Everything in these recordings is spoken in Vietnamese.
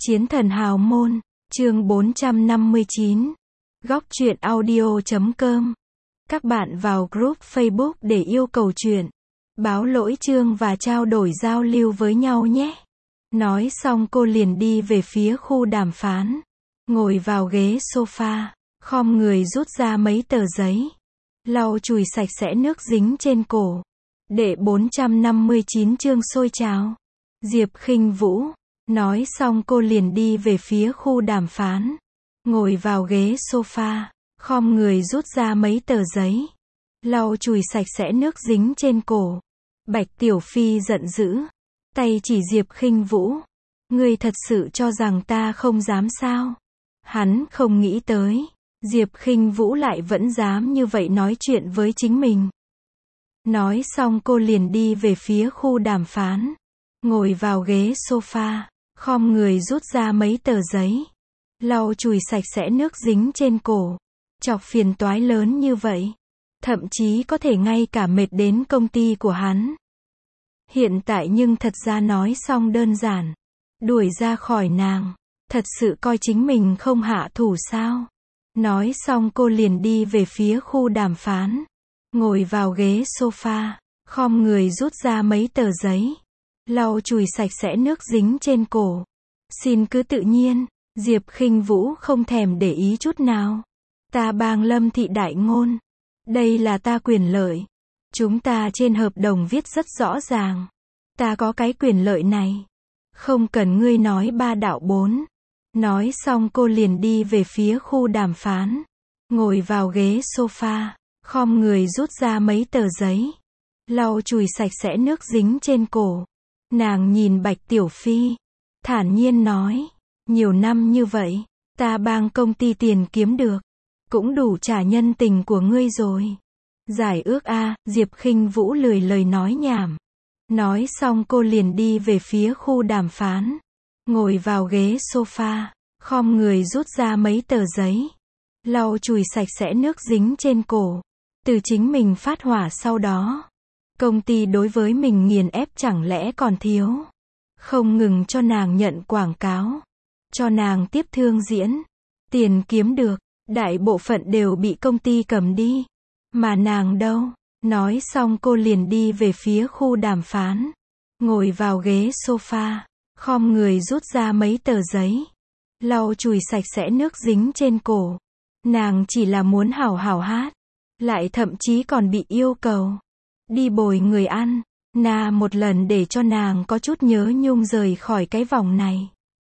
Chiến thần hào môn, chương 459. Góc truyện audio.com. Các bạn vào group Facebook để yêu cầu truyện, báo lỗi chương và trao đổi giao lưu với nhau nhé. Nói xong cô liền đi về phía khu đàm phán. Ngồi vào ghế sofa, khom người rút ra mấy tờ giấy. Lau chùi sạch sẽ nước dính trên cổ. Đệ 459 chương sôi trào. Diệp Khinh Vũ. Nói xong cô liền đi về phía khu đàm phán. Ngồi vào ghế sofa, khom người rút ra mấy tờ giấy. Lau chùi sạch sẽ nước dính trên cổ. Bạch Tiểu Phi giận dữ. Tay chỉ Diệp Khinh Vũ. Ngươi thật sự cho rằng ta không dám sao? Hắn không nghĩ tới. Diệp Khinh Vũ lại vẫn dám như vậy nói chuyện với chính mình. Nói xong cô liền đi về phía khu đàm phán. Ngồi vào ghế sofa, khom người rút ra mấy tờ giấy. Lau chùi sạch sẽ nước dính trên cổ. Chọc phiền toái lớn như vậy. Thậm chí có thể ngay cả mệt đến công ty của hắn. Hiện tại nhưng thật ra nói xong đơn giản. Đuổi ra khỏi nàng. Thật sự coi chính mình không hạ thủ sao? Nói xong cô liền đi về phía khu đàm phán. Ngồi vào ghế sofa, khom người rút ra mấy tờ giấy. Lau chùi sạch sẽ nước dính trên cổ. Xin cứ tự nhiên. Diệp Khinh Vũ không thèm để ý chút nào. Ta bang Lâm Thị đại ngôn. Đây là ta quyền lợi. Chúng ta trên hợp đồng viết rất rõ ràng. Ta có cái quyền lợi này. Không cần ngươi nói ba đạo bốn. Nói xong cô liền đi về phía khu đàm phán. Ngồi vào ghế sofa, khom người rút ra mấy tờ giấy. Lau chùi sạch sẽ nước dính trên cổ. Nàng nhìn Bạch Tiểu Phi. Thản nhiên nói. Nhiều năm như vậy, ta bang công ty tiền kiếm được. Cũng đủ trả nhân tình của ngươi rồi. Giải ước a. Diệp Khinh Vũ lười lời nói nhảm. Nói xong cô liền đi về phía khu đàm phán. Ngồi vào ghế sofa, khom người rút ra mấy tờ giấy. Lau chùi sạch sẽ nước dính trên cổ. Từ chính mình phát hỏa sau đó. Công ty đối với mình nghiền ép chẳng lẽ còn thiếu. Không ngừng cho nàng nhận quảng cáo. Cho nàng tiếp thương diễn. Tiền kiếm được, đại bộ phận đều bị công ty cầm đi. Mà nàng đâu? Nói xong cô liền đi về phía khu đàm phán. Ngồi vào ghế sofa, khom người rút ra mấy tờ giấy. Lau chùi sạch sẽ nước dính trên cổ. Nàng chỉ là muốn hảo hảo hát. Lại thậm chí còn bị yêu cầu đi bồi người ăn. Một lần để cho nàng có chút nhớ nhung rời khỏi cái vòng này.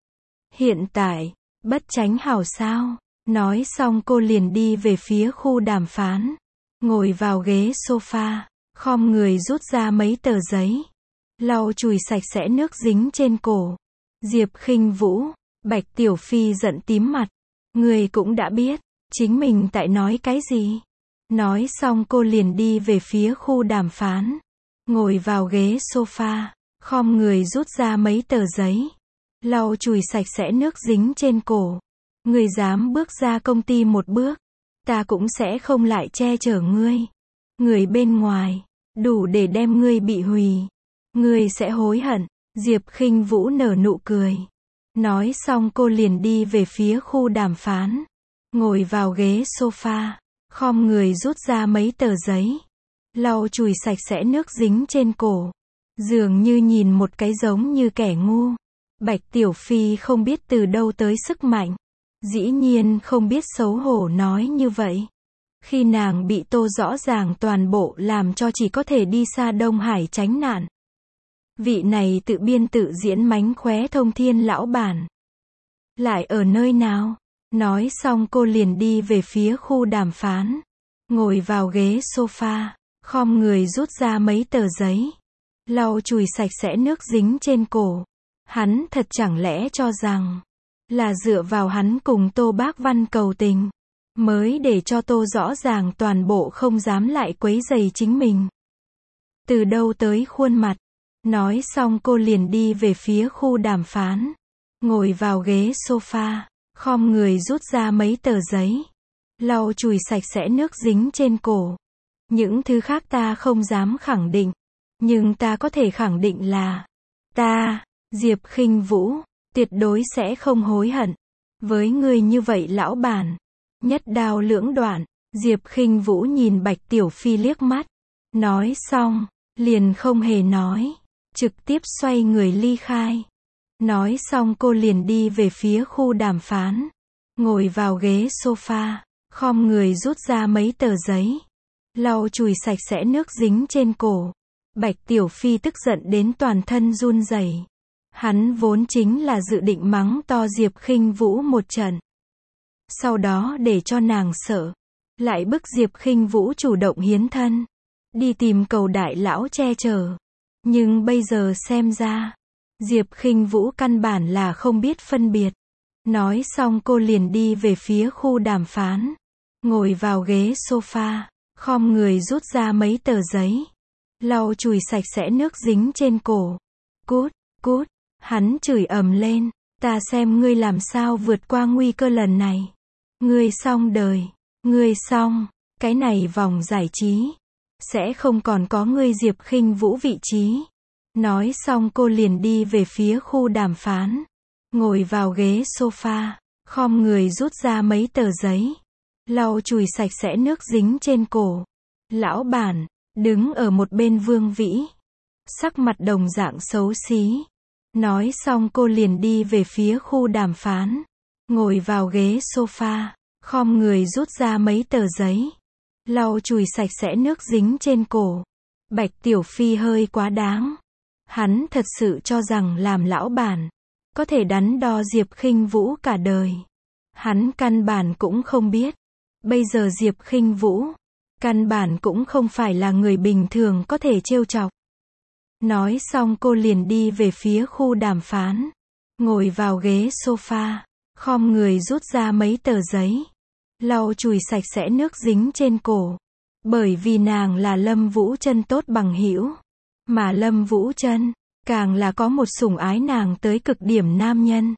Hiện tại, bất tránh hảo sao? Nói xong cô liền đi về phía khu đàm phán. Ngồi vào ghế sofa, khom người rút ra mấy tờ giấy. Lau chùi sạch sẽ nước dính trên cổ. Diệp Khinh Vũ. Bạch Tiểu Phi giận tím mặt. Người cũng đã biết, chính mình tại nói cái gì. Nói xong cô liền đi về phía khu đàm phán. Ngồi vào ghế sofa, khom người rút ra mấy tờ giấy. Lau chùi sạch sẽ nước dính trên cổ. Ngươi dám bước ra công ty một bước, ta cũng sẽ không lại che chở ngươi. Người bên ngoài, đủ để đem ngươi bị hủy. Ngươi sẽ hối hận. Diệp Khinh Vũ nở nụ cười. Nói xong cô liền đi về phía khu đàm phán. Ngồi vào ghế sofa, khom người rút ra mấy tờ giấy. Lau chùi sạch sẽ nước dính trên cổ. Dường như nhìn một cái giống như kẻ ngu. Bạch Tiểu Phi không biết từ đâu tới sức mạnh. Dĩ nhiên không biết xấu hổ nói như vậy. Khi nàng bị Tô rõ ràng toàn bộ làm cho chỉ có thể đi xa Đông Hải tránh nạn. Vị này tự biên tự diễn mánh khóe thông thiên lão bản. Lại ở nơi nào? Nói xong cô liền đi về phía khu đàm phán. Ngồi vào ghế sofa, khom người rút ra mấy tờ giấy. Lau chùi sạch sẽ nước dính trên cổ. Hắn thật chẳng lẽ cho rằng là dựa vào hắn cùng Tô Bác Văn cầu tình mới để cho Tô rõ ràng toàn bộ không dám lại quấy rầy chính mình. Từ đâu tới khuôn mặt? Nói xong cô liền đi về phía khu đàm phán. Ngồi vào ghế sofa, khom người rút ra mấy tờ giấy. Lau chùi sạch sẽ nước dính trên cổ. Những thứ khác ta không dám khẳng định. Nhưng ta có thể khẳng định là ta, Diệp Khinh Vũ, tuyệt đối sẽ không hối hận. Với người như vậy lão bản, nhất đao lưỡng đoạn. Diệp Khinh Vũ nhìn Bạch Tiểu Phi liếc mắt, nói xong, liền không hề nói, trực tiếp xoay người ly khai. Nói xong cô liền đi về phía khu đàm phán, ngồi vào ghế sofa, khom người rút ra mấy tờ giấy, lau chùi sạch sẽ nước dính trên cổ. Bạch Tiểu Phi tức giận đến toàn thân run rẩy. Hắn vốn chính là dự định mắng to Diệp Khinh Vũ một trận, sau đó để cho nàng sợ, lại bức Diệp Khinh Vũ chủ động hiến thân, đi tìm Cầu đại lão che chở. Nhưng bây giờ xem ra, Diệp Khinh Vũ căn bản là không biết phân biệt. Nói xong cô liền đi về phía khu đàm phán, ngồi vào ghế sofa, khom người rút ra mấy tờ giấy, lau chùi sạch sẽ nước dính trên cổ. Cút, cút, hắn chửi ầm lên, ta xem ngươi làm sao vượt qua nguy cơ lần này. Ngươi xong đời, ngươi xong, cái này vòng giải trí sẽ không còn có ngươi Diệp Khinh Vũ vị trí. Nói xong cô liền đi về phía khu đàm phán, ngồi vào ghế sofa, khom người rút ra mấy tờ giấy, lau chùi sạch sẽ nước dính trên cổ. Lão bản, đứng ở một bên Vương Vĩ, sắc mặt đồng dạng xấu xí. Nói xong cô liền đi về phía khu đàm phán, ngồi vào ghế sofa, khom người rút ra mấy tờ giấy, lau chùi sạch sẽ nước dính trên cổ. Bạch Tiểu Phi hơi quá đáng. Hắn thật sự cho rằng làm lão bản có thể đắn đo Diệp Khinh Vũ cả đời. Hắn căn bản cũng không biết, bây giờ Diệp Khinh Vũ căn bản cũng không phải là người bình thường có thể trêu chọc. Nói xong cô liền đi về phía khu đàm phán, ngồi vào ghế sofa, khom người rút ra mấy tờ giấy, lau chùi sạch sẽ nước dính trên cổ. Bởi vì nàng là Lâm Vũ Chân tốt bằng hữu, mà Lâm Vũ Chân càng là có một sủng ái nàng tới cực điểm nam nhân.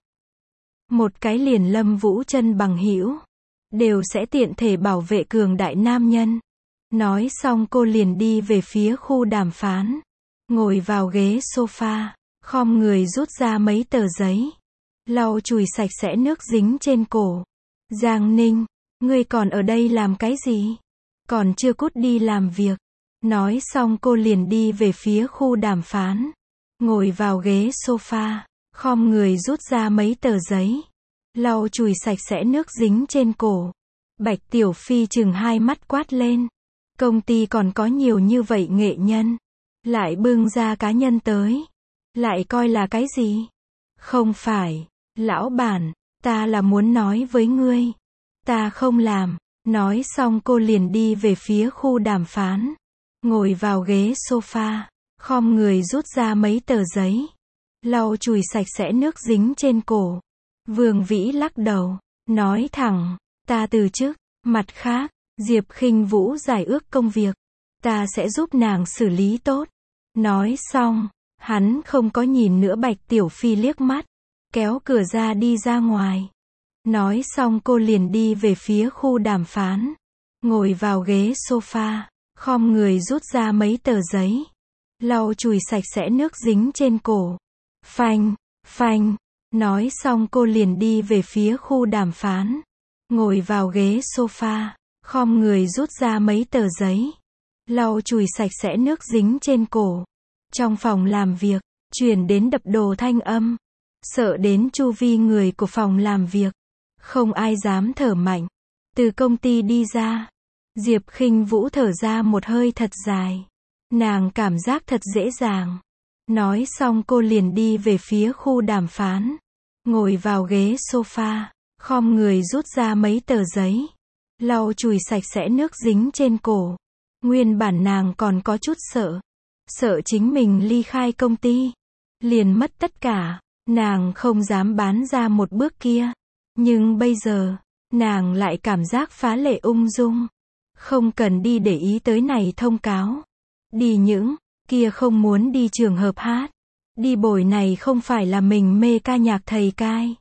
Một cái liền Lâm Vũ Chân bằng hữu đều sẽ tiện thể bảo vệ cường đại nam nhân. Nói xong cô liền đi về phía khu đàm phán, ngồi vào ghế sofa, khom người rút ra mấy tờ giấy, lau chùi sạch sẽ nước dính trên cổ. Giang Ninh, ngươi còn ở đây làm cái gì? Còn chưa cút đi làm việc. Nói xong cô liền đi về phía khu đàm phán, ngồi vào ghế sofa, khom người rút ra mấy tờ giấy, lau chùi sạch sẽ nước dính trên cổ. Bạch Tiểu Phi chừng hai mắt quát lên, công ty còn có nhiều như vậy nghệ nhân, lại bưng ra cá nhân tới, lại coi là cái gì? Không phải, lão bản, ta là muốn nói với ngươi, ta không làm. Nói xong cô liền đi về phía khu đàm phán, ngồi vào ghế sofa, khom người rút ra mấy tờ giấy, lau chùi sạch sẽ nước dính trên cổ. Vương Vĩ lắc đầu, nói thẳng, ta từ chức. Mặt khác, Diệp Khinh Vũ giải ước công việc, ta sẽ giúp nàng xử lý tốt. Nói xong, hắn không có nhìn nữa Bạch Tiểu Phi liếc mắt, kéo cửa ra đi ra ngoài. Nói xong cô liền đi về phía khu đàm phán, ngồi vào ghế sofa, khom người rút ra mấy tờ giấy, lau chùi sạch sẽ nước dính trên cổ. Phanh, phanh. Nói xong cô liền đi về phía khu đàm phán, ngồi vào ghế sofa, khom người rút ra mấy tờ giấy, lau chùi sạch sẽ nước dính trên cổ. Trong phòng làm việc, truyền đến đập đồ thanh âm, sợ đến chu vi người của phòng làm việc, không ai dám thở mạnh. Từ công ty đi ra, Diệp Khinh Vũ thở ra một hơi thật dài. Nàng cảm giác thật dễ dàng. Nói xong cô liền đi về phía khu đàm phán, ngồi vào ghế sofa, khom người rút ra mấy tờ giấy, lau chùi sạch sẽ nước dính trên cổ. Nguyên bản nàng còn có chút sợ, sợ chính mình ly khai công ty, liền mất tất cả, nàng không dám bán ra một bước kia. Nhưng bây giờ, nàng lại cảm giác phá lệ ung dung, không cần đi để ý tới này thông cáo. Đi những kia không muốn đi trường hợp hát, đi buổi này không phải là mình mê ca nhạc thầy cai.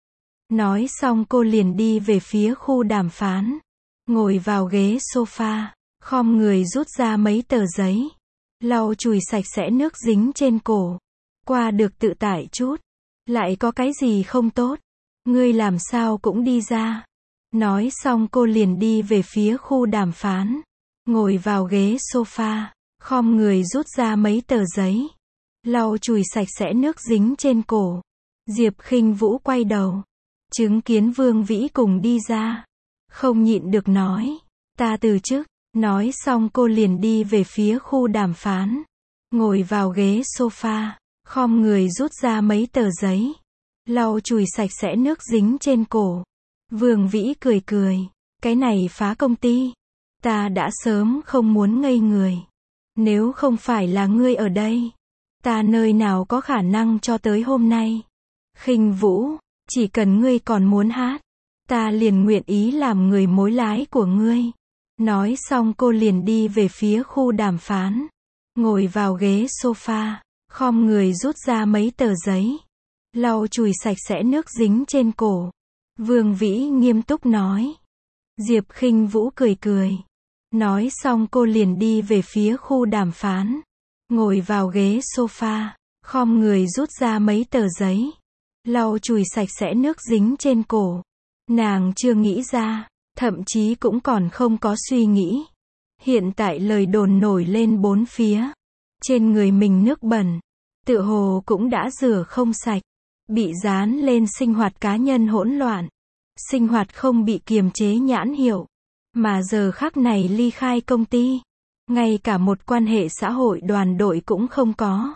Nói xong cô liền đi về phía khu đàm phán, ngồi vào ghế sofa, khom người rút ra mấy tờ giấy, lau chùi sạch sẽ nước dính trên cổ. Qua được tự tại chút, Lại có cái gì không tốt? Ngươi làm sao cũng đi ra. Nói xong cô liền đi về phía khu đàm phán. Ngồi vào ghế sofa, khom người rút ra mấy tờ giấy. Lau chùi sạch sẽ nước dính trên cổ. Diệp Khinh Vũ quay đầu. Chứng kiến Vương Vĩ cùng đi ra. Không nhịn được nói. Ta từ chức. Nói xong cô liền đi về phía khu đàm phán. Ngồi vào ghế sofa, khom người rút ra mấy tờ giấy. Lau chùi sạch sẽ nước dính trên cổ. Vương Vĩ cười cười. Cái này phá công ty. Ta đã sớm không muốn ngây người. Nếu không phải là ngươi ở đây, ta nơi nào có khả năng cho tới hôm nay. Khinh Vũ, chỉ cần ngươi còn muốn hát, ta liền nguyện ý làm người mối lái của ngươi. Nói xong cô liền đi về phía khu đàm phán. Ngồi vào ghế sofa, khom người rút ra mấy tờ giấy. Lau chùi sạch sẽ nước dính trên cổ. Vương Vĩ nghiêm túc nói. Diệp Khinh Vũ cười cười. Nói xong cô liền đi về phía khu đàm phán. Ngồi vào ghế sofa, khom người rút ra mấy tờ giấy. Lau chùi sạch sẽ nước dính trên cổ. Nàng chưa nghĩ ra, thậm chí cũng còn không có suy nghĩ. Hiện tại lời đồn nổi lên bốn phía. Trên người mình nước bẩn, tựa hồ cũng đã rửa không sạch. Bị dán lên sinh hoạt cá nhân hỗn loạn. Sinh hoạt không bị kiềm chế nhãn hiệu. Mà giờ khắc này ly khai công ty. Ngay cả một quan hệ xã hội đoàn đội cũng không có.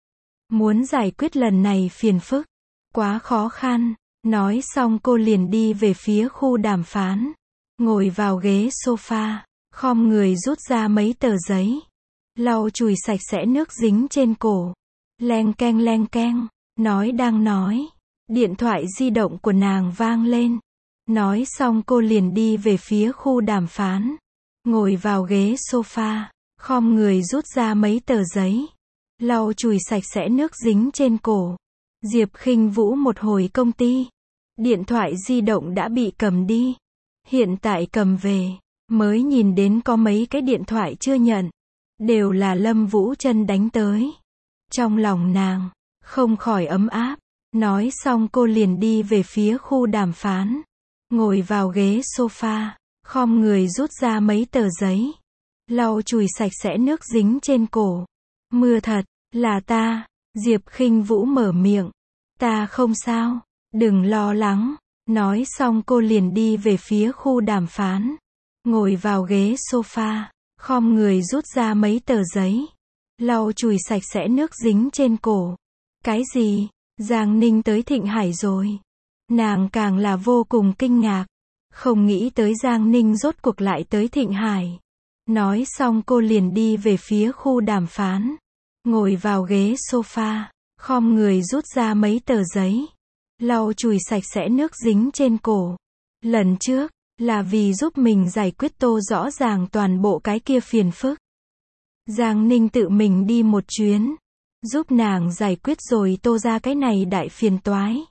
Muốn giải quyết lần này phiền phức. Quá khó khăn. Nói xong cô liền đi về phía khu đàm phán. Ngồi vào ghế sofa, khom người rút ra mấy tờ giấy. Lau chùi sạch sẽ nước dính trên cổ. Leng keng, nói đang nói. Điện thoại di động của nàng vang lên. Nói xong cô liền đi về phía khu đàm phán. Ngồi vào ghế sofa, khom người rút ra mấy tờ giấy. Lau chùi sạch sẽ nước dính trên cổ. Diệp Khinh Vũ một hồi công ty. Điện thoại di động đã bị cầm đi. Hiện tại cầm về, mới nhìn đến có mấy cái điện thoại chưa nhận. Đều là Lâm Vũ Trân đánh tới. Trong lòng nàng, không khỏi ấm áp. Nói xong cô liền đi về phía khu đàm phán. Ngồi vào ghế sofa, khom người rút ra mấy tờ giấy. Lau chùi sạch sẽ nước dính trên cổ. Mưa thật, là ta. Diệp Khinh Vũ mở miệng. Ta không sao, đừng lo lắng. Nói xong cô liền đi về phía khu đàm phán. Ngồi vào ghế sofa, khom người rút ra mấy tờ giấy. Lau chùi sạch sẽ nước dính trên cổ. Cái gì? Giang Ninh tới Thịnh Hải rồi. Nàng càng là vô cùng kinh ngạc. Không nghĩ tới Giang Ninh rốt cuộc lại tới Thịnh Hải. Nói xong cô liền đi về phía khu đàm phán. Ngồi vào ghế sofa, khom người rút ra mấy tờ giấy. Lau chùi sạch sẽ nước dính trên cổ. Lần trước, là vì giúp mình giải quyết Tô rõ ràng toàn bộ cái kia phiền phức. Giang Ninh tự mình đi một chuyến. Giúp nàng giải quyết rồi Tô ra cái này đại phiền toái.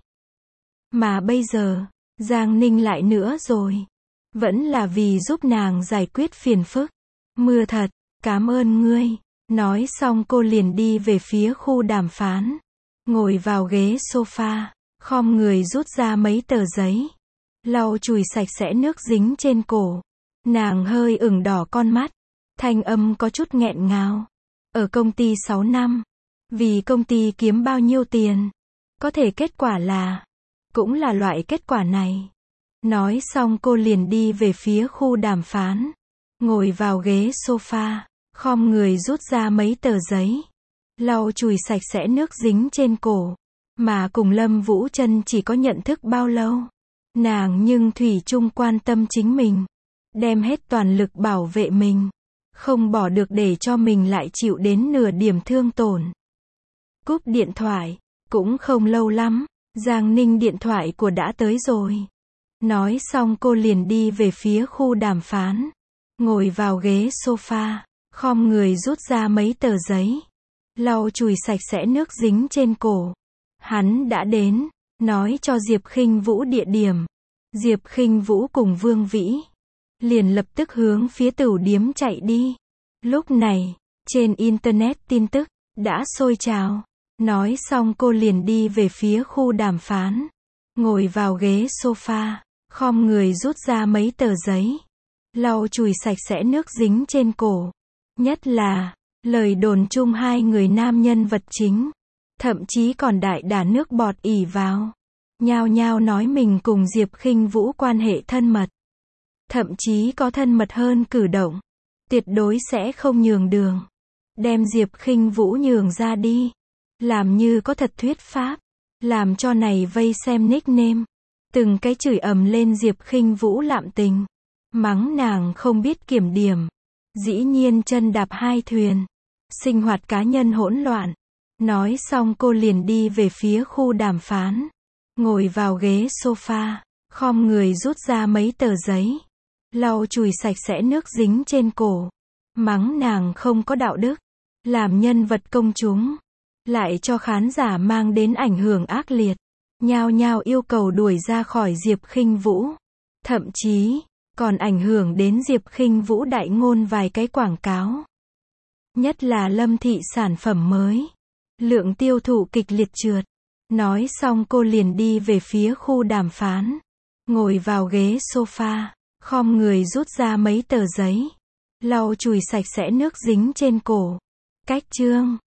Mà bây giờ, Giang Ninh lại nữa rồi. Vẫn là vì giúp nàng giải quyết phiền phức. Mưa thật, cảm ơn ngươi. Nói xong cô liền đi về phía khu đàm phán. Ngồi vào ghế sofa, khom người rút ra mấy tờ giấy. Lau chùi sạch sẽ nước dính trên cổ. Nàng hơi ửng đỏ con mắt. Thanh âm có chút nghẹn ngào. Ở công ty 6 năm. Vì công ty kiếm bao nhiêu tiền. Có thể kết quả là. Cũng là loại kết quả này. Nói xong cô liền đi về phía khu đàm phán. Ngồi vào ghế sofa, khom người rút ra mấy tờ giấy. Lau chùi sạch sẽ nước dính trên cổ. Mà cùng Lâm Vũ Trân chỉ có nhận thức bao lâu. Nàng nhưng thủy chung quan tâm chính mình. Đem hết toàn lực bảo vệ mình. Không bỏ được để cho mình lại chịu đến nửa điểm thương tổn. Cúp điện thoại. Cũng không lâu lắm. Giang Ninh điện thoại của đã tới rồi. Nói xong cô liền đi về phía khu đàm phán. Ngồi vào ghế sofa, khom người rút ra mấy tờ giấy. Lau chùi sạch sẽ nước dính trên cổ. Hắn đã đến, nói cho Diệp Khinh Vũ địa điểm. Diệp Khinh Vũ cùng Vương Vĩ liền lập tức hướng phía tửu điếm chạy đi. Lúc này, trên internet tin tức đã sôi trào. Nói xong cô liền đi về phía khu đàm phán. Ngồi vào ghế sofa, khom người rút ra mấy tờ giấy. Lau chùi sạch sẽ nước dính trên cổ. Nhất là, lời đồn chung hai người nam nhân vật chính. Thậm chí còn đại đả nước bọt ỉ vào. Nhao nhao nói mình cùng Diệp Khinh Vũ quan hệ thân mật. Thậm chí có thân mật hơn cử động. Tuyệt đối sẽ không nhường đường. Đem Diệp Khinh Vũ nhường ra đi. Làm như có thật thuyết pháp. Làm cho này vây xem nickname. Từng cái chửi ầm lên Diệp Khinh Vũ lạm tình. Mắng nàng không biết kiểm điểm. Dĩ nhiên chân đạp hai thuyền. Sinh hoạt cá nhân hỗn loạn. Nói xong cô liền đi về phía khu đàm phán. Ngồi vào ghế sofa. Khom người rút ra mấy tờ giấy. Lau chùi sạch sẽ nước dính trên cổ. Mắng nàng không có đạo đức. Làm nhân vật công chúng. Lại cho khán giả mang đến ảnh hưởng ác liệt. Nhao nhao yêu cầu đuổi ra khỏi Diệp Khinh Vũ. Thậm chí, còn ảnh hưởng đến Diệp Khinh Vũ đại ngôn vài cái quảng cáo. Nhất là Lâm Thị sản phẩm mới. Lượng tiêu thụ kịch liệt trượt. Nói xong cô liền đi về phía khu đàm phán. Ngồi vào ghế sofa. Khom người rút ra mấy tờ giấy. Lau chùi sạch sẽ nước dính trên cổ. Cách chương